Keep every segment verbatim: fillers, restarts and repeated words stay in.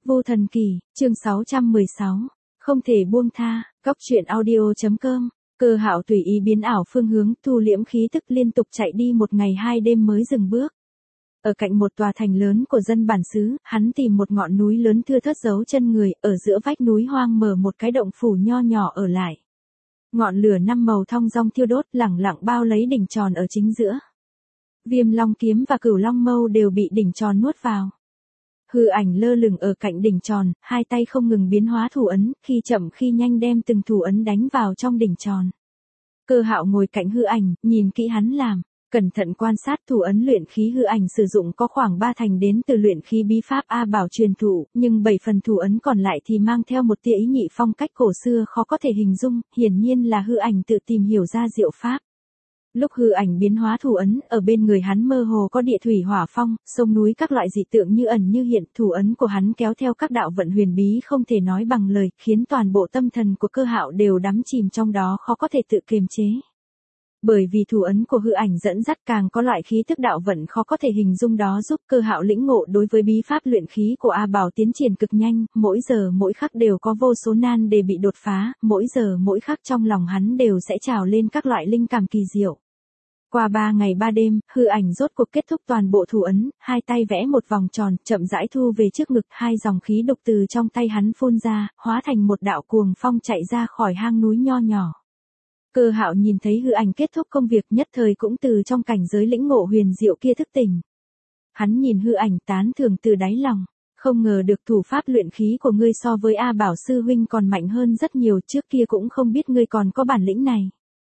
Vô Thần Kỳ, chương sáu trăm mười sáu, không thể buông tha, góc truyện audio.com, Cơ Hạo tùy ý biến ảo phương hướng, thu liễm khí tức liên tục chạy đi một ngày hai đêm mới dừng bước. Ở cạnh một tòa thành lớn của dân bản xứ, hắn tìm một ngọn núi lớn thưa thớt giấu chân người, ở giữa vách núi hoang mở một cái động phủ nho nhỏ ở lại. Ngọn lửa năm màu thong dong thiêu đốt, lẳng lặng bao lấy đỉnh tròn ở chính giữa. Viêm Long kiếm và Cửu Long mâu đều bị đỉnh tròn nuốt vào. Hư ảnh lơ lửng ở cạnh đỉnh tròn, hai tay không ngừng biến hóa thủ ấn, khi chậm khi nhanh đem từng thủ ấn đánh vào trong đỉnh tròn. Cơ Hạo ngồi cạnh hư ảnh, nhìn kỹ hắn làm, cẩn thận quan sát thủ ấn luyện khí hư ảnh sử dụng có khoảng ba thành đến từ luyện khí bí pháp A Bảo truyền thụ, nhưng bảy phần thủ ấn còn lại thì mang theo một tia ý nhị phong cách cổ xưa khó có thể hình dung, hiển nhiên là hư ảnh tự tìm hiểu ra diệu pháp. Lúc hư ảnh biến hóa thủ ấn, ở bên người hắn mơ hồ có địa thủy hỏa phong, sông núi các loại dị tượng như ẩn như hiện, thủ ấn của hắn kéo theo các đạo vận huyền bí không thể nói bằng lời, khiến toàn bộ tâm thần của Cơ Hạo đều đắm chìm trong đó khó có thể tự kiềm chế. Bởi vì thủ ấn của hư ảnh dẫn dắt càng có loại khí tức đạo vận khó có thể hình dung đó giúp Cơ Hạo lĩnh ngộ đối với bí pháp luyện khí của A Bảo tiến triển cực nhanh, mỗi giờ mỗi khắc đều có vô số nan đề bị đột phá, mỗi giờ mỗi khắc trong lòng hắn đều sẽ trào lên các loại linh cảm kỳ diệu. Qua ba ngày ba đêm, hư ảnh rốt cuộc kết thúc toàn bộ thủ ấn, hai tay vẽ một vòng tròn, chậm rãi thu về trước ngực, hai dòng khí đục từ trong tay hắn phun ra, hóa thành một đạo cuồng phong chạy ra khỏi hang núi nho nhỏ. Cơ Hạo nhìn thấy hư ảnh kết thúc công việc, nhất thời cũng từ trong cảnh giới lĩnh ngộ huyền diệu kia thức tỉnh. Hắn nhìn hư ảnh tán thưởng từ đáy lòng, không ngờ được thủ pháp luyện khí của ngươi so với A Bảo sư huynh còn mạnh hơn rất nhiều, trước kia cũng không biết ngươi còn có bản lĩnh này.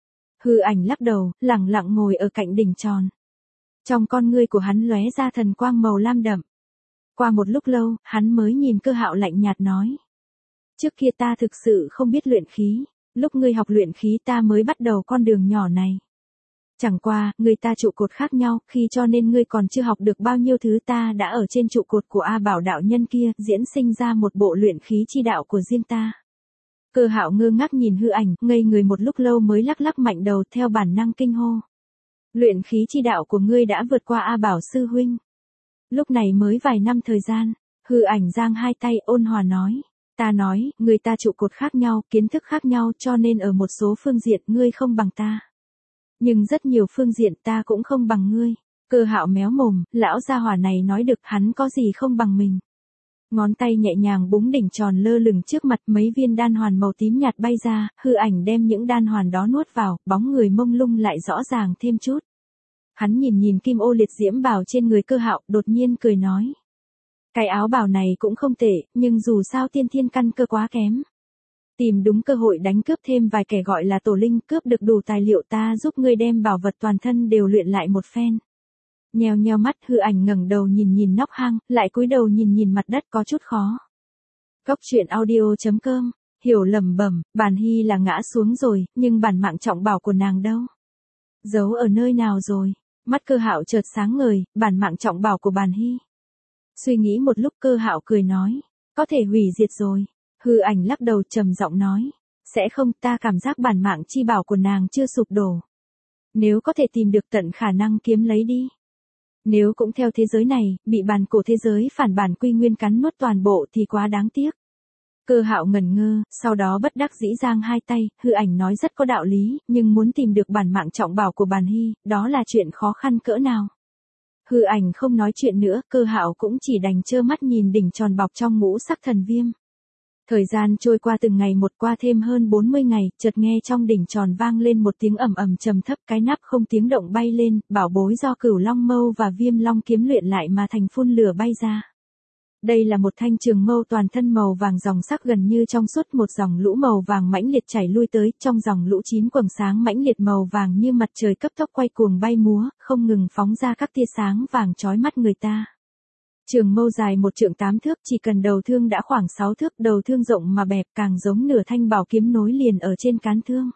Hư ảnh lắc đầu, lẳng lặng ngồi ở cạnh đỉnh tròn. Trong con ngươi của hắn lóe ra thần quang màu lam đậm. Qua một lúc lâu, hắn mới nhìn Cơ Hạo lạnh nhạt nói. Trước kia ta thực sự không biết luyện khí, lúc ngươi học luyện khí ta mới bắt đầu con đường nhỏ này. Chẳng qua, người ta trụ cột khác nhau, khi cho nên ngươi còn chưa học được bao nhiêu thứ ta đã ở trên trụ cột của A Bảo đạo nhân kia, diễn sinh ra một bộ luyện khí chi đạo của riêng ta. Cơ Hạo ngơ ngác nhìn hư ảnh, ngây người một lúc lâu mới lắc lắc mạnh đầu theo bản năng kinh hô. Luyện khí chi đạo của ngươi đã vượt qua A Bảo sư huynh. Lúc này mới vài năm thời gian, hư ảnh giang hai tay ôn hòa nói. Ta nói, người ta trụ cột khác nhau, kiến thức khác nhau cho nên ở một số phương diện ngươi không bằng ta. Nhưng rất nhiều phương diện ta cũng không bằng ngươi. Cơ Hạo méo mồm, lão gia hỏa này nói được hắn có gì không bằng mình. Ngón tay nhẹ nhàng búng đỉnh tròn lơ lửng trước mặt, mấy viên đan hoàn màu tím nhạt bay ra, hư ảnh đem những đan hoàn đó nuốt vào, bóng người mông lung lại rõ ràng thêm chút. Hắn nhìn nhìn kim ô liệt diễm bào trên người Cơ Hạo, đột nhiên cười nói. Cái áo bào này cũng không tệ, nhưng dù sao tiên thiên căn cơ quá kém. Tìm đúng cơ hội đánh cướp thêm vài kẻ gọi là tổ linh, cướp được đủ tài liệu ta giúp ngươi đem bảo vật toàn thân đều luyện lại một phen. Nheo nheo mắt, hư ảnh ngẩng đầu nhìn nhìn nóc hang, lại cúi đầu nhìn nhìn mặt đất có chút khó. Góc truyện audio.com, hiểu lẩm bẩm, Bàn Hy là ngã xuống rồi, nhưng bản mạng trọng bảo của nàng đâu? Giấu ở nơi nào rồi? Mắt Cơ Hạo chợt sáng ngời, bản mạng trọng bảo của Bàn Hy. Suy nghĩ một lúc Cơ Hạo cười nói, có thể hủy diệt rồi. Hư ảnh lắc đầu trầm giọng nói, sẽ không, ta cảm giác bản mạng chi bảo của nàng chưa sụp đổ. Nếu có thể tìm được tận khả năng kiếm lấy đi. Nếu cũng theo thế giới này, bị bàn cổ thế giới phản bản quy nguyên cắn nuốt toàn bộ thì quá đáng tiếc. Cơ Hạo ngẩn ngơ, sau đó bất đắc dĩ giang hai tay, hư ảnh nói rất có đạo lý, nhưng muốn tìm được bản mạng trọng bảo của Bàn Hy, đó là chuyện khó khăn cỡ nào. Hư ảnh không nói chuyện nữa, Cơ Hạo cũng chỉ đành trơ mắt nhìn đỉnh tròn bọc trong ngũ sắc thần viêm. Thời gian trôi qua từng ngày một, qua thêm hơn bốn mươi ngày, chợt nghe trong đỉnh tròn vang lên một tiếng ầm ầm trầm thấp, cái nắp không tiếng động bay lên, bảo bối do Cửu Long mâu và Viêm Long kiếm luyện lại mà thành phun lửa bay ra. Đây là một thanh trường mâu toàn thân màu vàng ròng sắc gần như trong suốt, một dòng lũ màu vàng mãnh liệt chảy lui tới, trong dòng lũ chín quầng sáng mãnh liệt màu vàng như mặt trời cấp tốc quay cuồng bay múa, không ngừng phóng ra các tia sáng vàng chói mắt người ta. Trường mâu dài một trượng tám thước, chỉ cần đầu thương đã khoảng sáu thước, đầu thương rộng mà bẹp, càng giống nửa thanh bảo kiếm nối liền ở trên cán thương.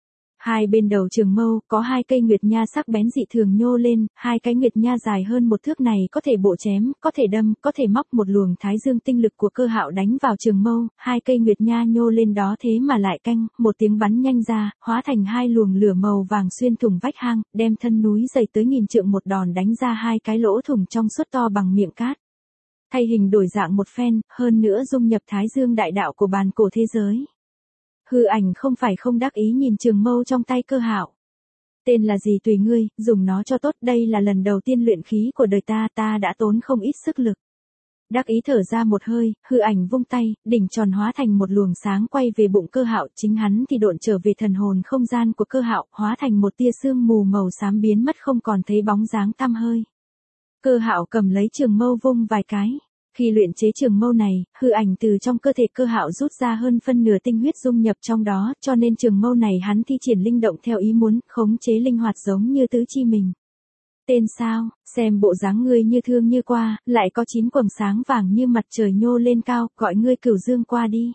Hai bên đầu trường mâu, có hai cây nguyệt nha sắc bén dị thường nhô lên, hai cái nguyệt nha dài hơn một thước này có thể bổ chém, có thể đâm, có thể móc. Một luồng thái dương tinh lực của Cơ Hạo đánh vào trường mâu, hai cây nguyệt nha nhô lên đó thế mà lại canh, một tiếng bắn nhanh ra, hóa thành hai luồng lửa màu vàng xuyên thủng vách hang, đem thân núi dày tới nghìn trượng một đòn đánh ra hai cái lỗ thủng trong suốt to bằng miệng cát. thay hình đổi dạng một phen, hơn nữa dung nhập thái dương đại đạo của bàn cổ thế giới. Hư ảnh không phải không đắc ý nhìn trường mâu trong tay Cơ Hạo. Tên là gì tùy ngươi, dùng nó cho tốt, đây là lần đầu tiên luyện khí của đời ta, ta đã tốn không ít sức lực. Đắc ý thở ra một hơi, hư ảnh vung tay, đỉnh tròn hóa thành một luồng sáng quay về bụng Cơ Hạo, chính hắn thì độn trở về thần hồn không gian của Cơ Hạo, hóa thành một tia sương mù màu xám biến mất không còn thấy bóng dáng tăm hơi. Cơ Hạo cầm lấy trường mâu vung vài cái. Khi luyện chế trường mâu này, hư ảnh từ trong cơ thể Cơ Hạo rút ra hơn phân nửa tinh huyết dung nhập trong đó, cho nên trường mâu này hắn thi triển linh động theo ý muốn, khống chế linh hoạt giống như tứ chi mình. Tên sao, xem bộ dáng ngươi như thương như qua, lại có chín quầng sáng vàng như mặt trời nhô lên cao, gọi ngươi Cửu Dương qua đi.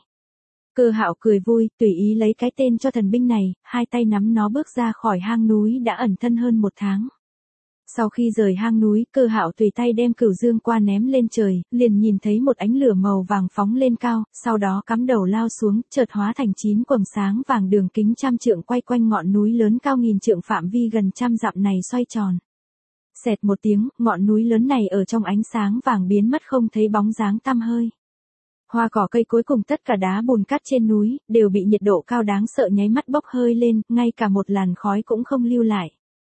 Cơ Hạo cười vui, tùy ý lấy cái tên cho thần binh này, hai tay nắm nó bước ra khỏi hang núi đã ẩn thân hơn một tháng. Sau khi rời hang núi, Cơ Hạo tùy tay đem Cửu Dương qua ném lên trời, liền nhìn thấy một ánh lửa màu vàng phóng lên cao, sau đó cắm đầu lao xuống, chợt hóa thành chín quầng sáng vàng đường kính trăm trượng quay quanh ngọn núi lớn cao nghìn trượng phạm vi gần trăm dặm này xoay tròn. Xẹt một tiếng, ngọn núi lớn này ở trong ánh sáng vàng biến mất không thấy bóng dáng tăm hơi. Hoa cỏ cây cối cùng tất cả đá bùn cát trên núi, đều bị nhiệt độ cao đáng sợ nháy mắt bốc hơi lên, ngay cả một làn khói cũng không lưu lại.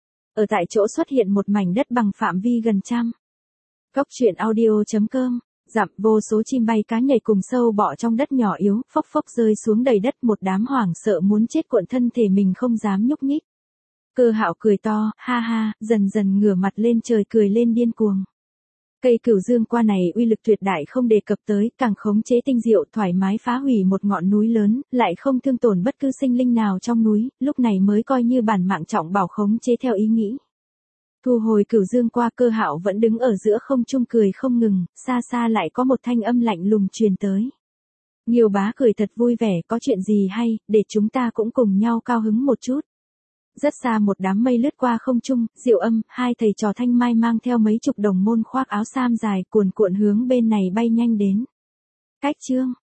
Ở tại chỗ xuất hiện một mảnh đất bằng phạm vi gần trăm. Góc truyện audio chấm com, dặm vô số chim bay cá nhảy cùng sâu bọ trong đất nhỏ yếu, phốc phốc rơi xuống đầy đất, một đám hoảng sợ muốn chết cuộn thân thể mình không dám nhúc nhích. Cơ Hạo cười to, ha ha, dần dần ngửa mặt lên trời cười lên điên cuồng. Cây Cửu Dương qua này uy lực tuyệt đại không đề cập tới, càng khống chế tinh diệu thoải mái phá hủy một ngọn núi lớn, lại không thương tổn bất cứ sinh linh nào trong núi, lúc này mới coi như bản mạng trọng bảo khống chế theo ý nghĩ. Thu hồi Cửu Dương qua, Cơ Hạo vẫn đứng ở giữa không trung cười không ngừng, xa xa lại có một thanh âm lạnh lùng truyền tới. Nghiêu bá cười thật vui vẻ, có chuyện gì hay, để chúng ta cũng cùng nhau cao hứng một chút. Rất xa một đám mây lướt qua không trung, Diệu Âm, hai thầy trò Thanh Mai mang theo mấy chục đồng môn khoác áo sam dài cuồn cuộn hướng bên này bay nhanh đến. Cách chương